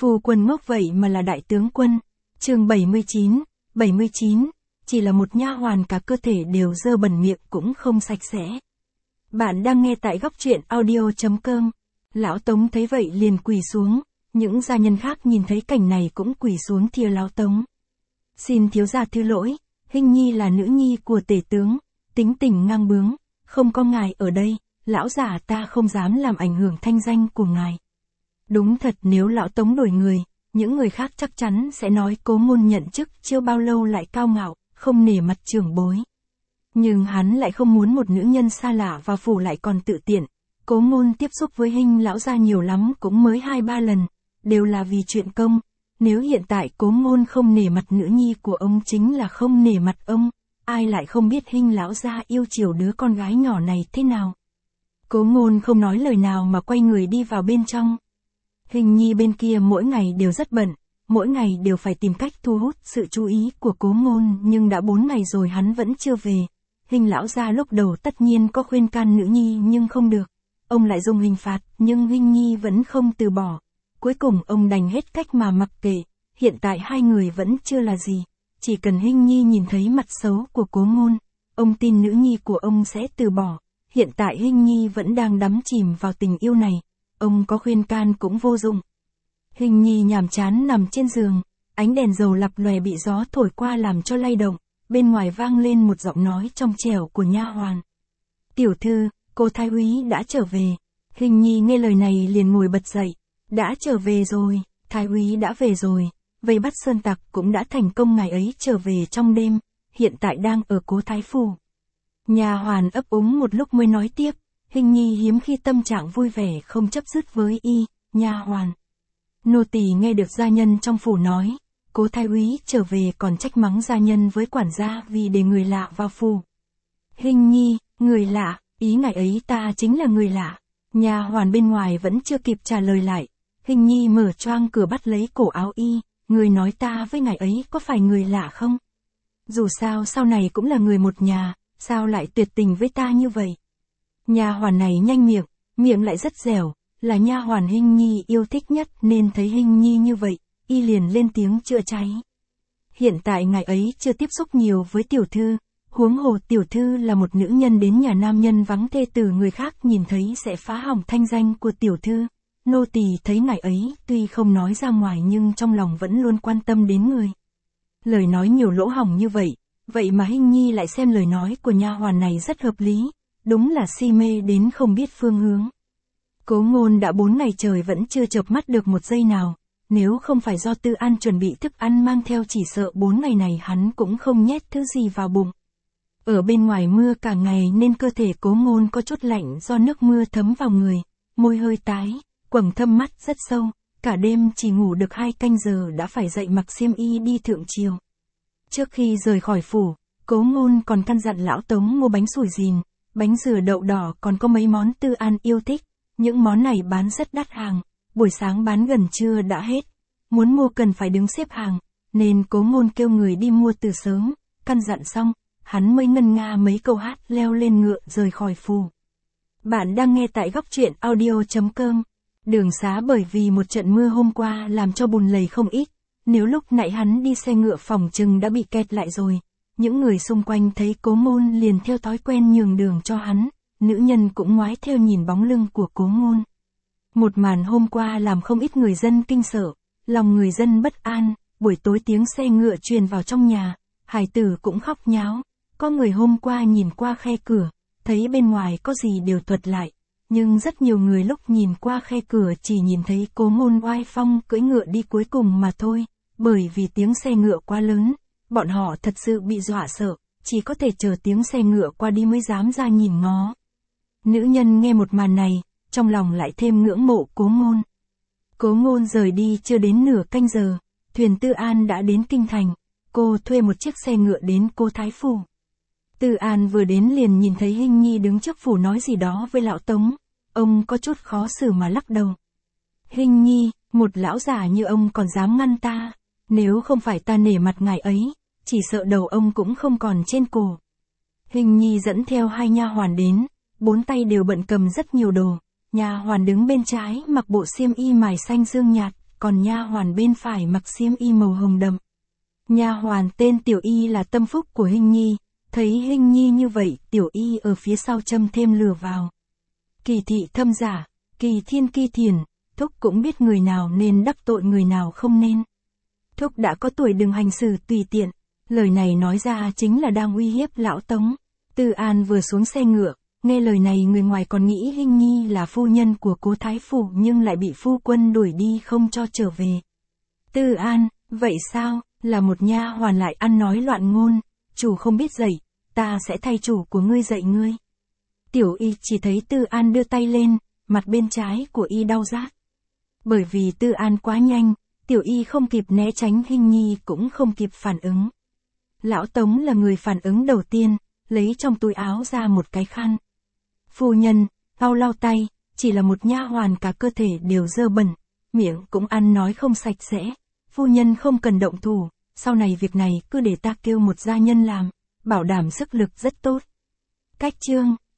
Phu quân ngốc vậy mà là đại tướng quân. Chương 79, chỉ là một nha hoàn cả cơ thể đều dơ bẩn, miệng cũng không sạch sẽ. Bạn đang nghe tại góc truyện audio.com. Lão Tống thấy vậy liền quỳ xuống, những gia nhân khác nhìn thấy cảnh này cũng quỳ xuống thìa Lão Tống. Xin thiếu gia thứ lỗi, Hinh Nhi là nữ nhi của tể tướng, tính tình ngang bướng, không có ngài ở đây, lão già ta không dám làm ảnh hưởng thanh danh của ngài. Đúng thật, nếu Lão Tống đổi người, những người khác chắc chắn sẽ nói Cố Ngôn nhận chức chưa bao lâu lại cao ngạo, không nể mặt trưởng bối. Nhưng hắn lại không muốn một nữ nhân xa lạ vào phủ lại còn tự tiện. Cố Ngôn tiếp xúc với Hinh lão gia nhiều lắm cũng mới 2-3 lần, đều là vì chuyện công. Nếu hiện tại Cố Ngôn không nể mặt nữ nhi của ông chính là không nể mặt ông, ai lại không biết Hinh lão gia yêu chiều đứa con gái nhỏ này thế nào. Cố Ngôn không nói lời nào mà quay người đi vào bên trong. Hinh Nhi bên kia mỗi ngày đều rất bận, mỗi ngày đều phải tìm cách thu hút sự chú ý của Cố Ngôn, nhưng đã 4 ngày rồi hắn vẫn chưa về. Hinh lão gia lúc đầu tất nhiên có khuyên can nữ nhi nhưng không được. Ông lại dùng hình phạt, nhưng Hinh Nhi vẫn không từ bỏ. Cuối cùng ông đành hết cách mà mặc kệ, hiện tại hai người vẫn chưa là gì. Chỉ cần Hinh Nhi nhìn thấy mặt xấu của Cố Ngôn, ông tin nữ nhi của ông sẽ từ bỏ. Hiện tại Hinh Nhi vẫn đang đắm chìm vào tình yêu này, ông có khuyên can cũng vô dụng. Hinh Nhi nhàm chán nằm trên giường, ánh đèn dầu lập lòe bị gió thổi qua làm cho lay động, bên ngoài vang lên một giọng nói trong trẻo của nha hoàn. Tiểu thư, cô thái úy đã trở về. Hinh Nhi nghe lời này liền ngồi bật dậy. Đã trở về rồi, thái úy đã về rồi, vây bắt sơn tặc cũng đã thành công, ngày ấy trở về trong đêm, hiện tại đang ở Cố thái phủ. Nha hoàn ấp úng một lúc mới nói tiếp. Hinh Nhi hiếm khi tâm trạng vui vẻ không chấp dứt với y. Nha hoàn, nô tỳ nghe được gia nhân trong phủ nói, Cố thái úy trở về còn trách mắng gia nhân với quản gia vì để người lạ vào phủ. Hinh Nhi, người lạ, ý ngài ấy ta chính là người lạ. Nha hoàn bên ngoài vẫn chưa kịp trả lời lại. Hinh Nhi mở choang cửa bắt lấy cổ áo y. Người nói ta với ngài ấy có phải người lạ không? Dù sao sau này cũng là người một nhà, sao lại tuyệt tình với ta như vậy? Nha hoàn này nhanh miệng, miệng lại rất dẻo, là nha hoàn Hinh Nhi yêu thích nhất nên thấy Hinh Nhi như vậy, y liền lên tiếng chữa cháy. Hiện tại ngài ấy chưa tiếp xúc nhiều với tiểu thư, huống hồ tiểu thư là một nữ nhân đến nhà nam nhân vắng thê tử, người khác nhìn thấy sẽ phá hỏng thanh danh của tiểu thư. Nô tỳ thấy ngài ấy tuy không nói ra ngoài nhưng trong lòng vẫn luôn quan tâm đến người. Lời nói nhiều lỗ hổng như vậy, vậy mà Hinh Nhi lại xem lời nói của nha hoàn này rất hợp lý, đúng là si mê đến không biết phương hướng. Cố Ngôn đã 4 ngày trời vẫn chưa chợp mắt được một giây nào, nếu không phải do Tư An chuẩn bị thức ăn mang theo chỉ sợ 4 ngày này hắn cũng không nhét thứ gì vào bụng. Ở bên ngoài mưa cả ngày nên cơ thể Cố Ngôn có chút lạnh do nước mưa thấm vào người, môi hơi tái, quầng thâm mắt rất sâu, cả đêm chỉ ngủ được 2 canh giờ đã phải dậy mặc xiêm y đi thượng triều. Trước khi rời khỏi phủ, Cố Ngôn còn căn dặn Lão Tống mua bánh sủi dìn, bánh dừa đậu đỏ, còn có mấy món Tư An yêu thích, những món này bán rất đắt hàng, buổi sáng bán gần trưa đã hết, muốn mua cần phải đứng xếp hàng, nên Cố Ngôn kêu người đi mua từ sớm, căn dặn xong, hắn mới ngân nga mấy câu hát leo lên ngựa rời khỏi phủ. Bạn đang nghe tại góc truyện audio.com. Đường xá bởi vì một trận mưa hôm qua làm cho bùn lầy không ít, nếu lúc nãy hắn đi xe ngựa phòng chừng đã bị kẹt lại rồi. Những người xung quanh thấy Cố Ngôn liền theo thói quen nhường đường cho hắn, nữ nhân cũng ngoái theo nhìn bóng lưng của Cố Ngôn. Một màn hôm qua làm không ít người dân kinh sợ, lòng người dân bất an, buổi tối tiếng xe ngựa truyền vào trong nhà, hài tử cũng khóc nháo, có người hôm qua nhìn qua khe cửa, thấy bên ngoài có gì đều thuật lại, nhưng rất nhiều người lúc nhìn qua khe cửa chỉ nhìn thấy Cố Ngôn oai phong cưỡi ngựa đi cuối cùng mà thôi, bởi vì tiếng xe ngựa quá lớn, bọn họ thật sự bị dọa sợ, chỉ có thể chờ tiếng xe ngựa qua đi mới dám ra nhìn ngó. Nữ nhân nghe một màn này, trong lòng lại thêm ngưỡng mộ Cố Ngôn. Cố Ngôn rời đi chưa đến nửa canh giờ, thuyền Tư An đã đến kinh thành, cô thuê một chiếc xe ngựa đến Cố thái phủ. Tư An vừa đến liền nhìn thấy Hinh Nhi đứng trước phủ nói gì đó với Lão Tống, ông có chút khó xử mà lắc đầu. Hinh Nhi, một lão già như ông còn dám ngăn ta, nếu không phải ta nể mặt ngài ấy, chỉ sợ đầu ông cũng không còn trên cổ. Hinh Nhi dẫn theo 2 nha hoàn đến, 4 tay đều bận cầm rất nhiều đồ, nha hoàn đứng bên trái mặc bộ xiêm y mài xanh dương nhạt, còn nha hoàn bên phải mặc xiêm y màu hồng đậm. Nha hoàn tên Tiểu Y là tâm phúc của Hinh Nhi, thấy Hinh Nhi như vậy, Tiểu Y ở phía sau châm thêm lửa vào. Kỳ thị thâm giả, kỳ thiên kỳ thiền, thúc cũng biết người nào nên đắc tội người nào không nên. Thúc đã có tuổi đừng hành xử tùy tiện, lời này nói ra chính là đang uy hiếp lão Tống. Tư An vừa xuống xe ngựa, nghe lời này người ngoài còn nghĩ Hinh Nhi là phu nhân của cố thái phủ nhưng lại bị phu quân đuổi đi không cho trở về. Tư An, vậy sao, là một nha hoàn lại ăn nói loạn ngôn, chủ không biết dạy, ta sẽ thay chủ của ngươi dạy ngươi. Tiểu Y chỉ thấy Tư An đưa tay lên, mặt bên trái của Y đau rát. Bởi vì Tư An quá nhanh, Tiểu Y không kịp né tránh, Hinh Nhi cũng không kịp phản ứng. Lão Tống là người phản ứng đầu tiên, lấy trong túi áo ra một cái khăn. Phu nhân, lau tay, chỉ là một nha hoàn cả cơ thể đều dơ bẩn, miệng cũng ăn nói không sạch sẽ. Phu nhân không cần động thủ, sau này việc này cứ để ta kêu một gia nhân làm, bảo đảm sức lực rất tốt. Cách chương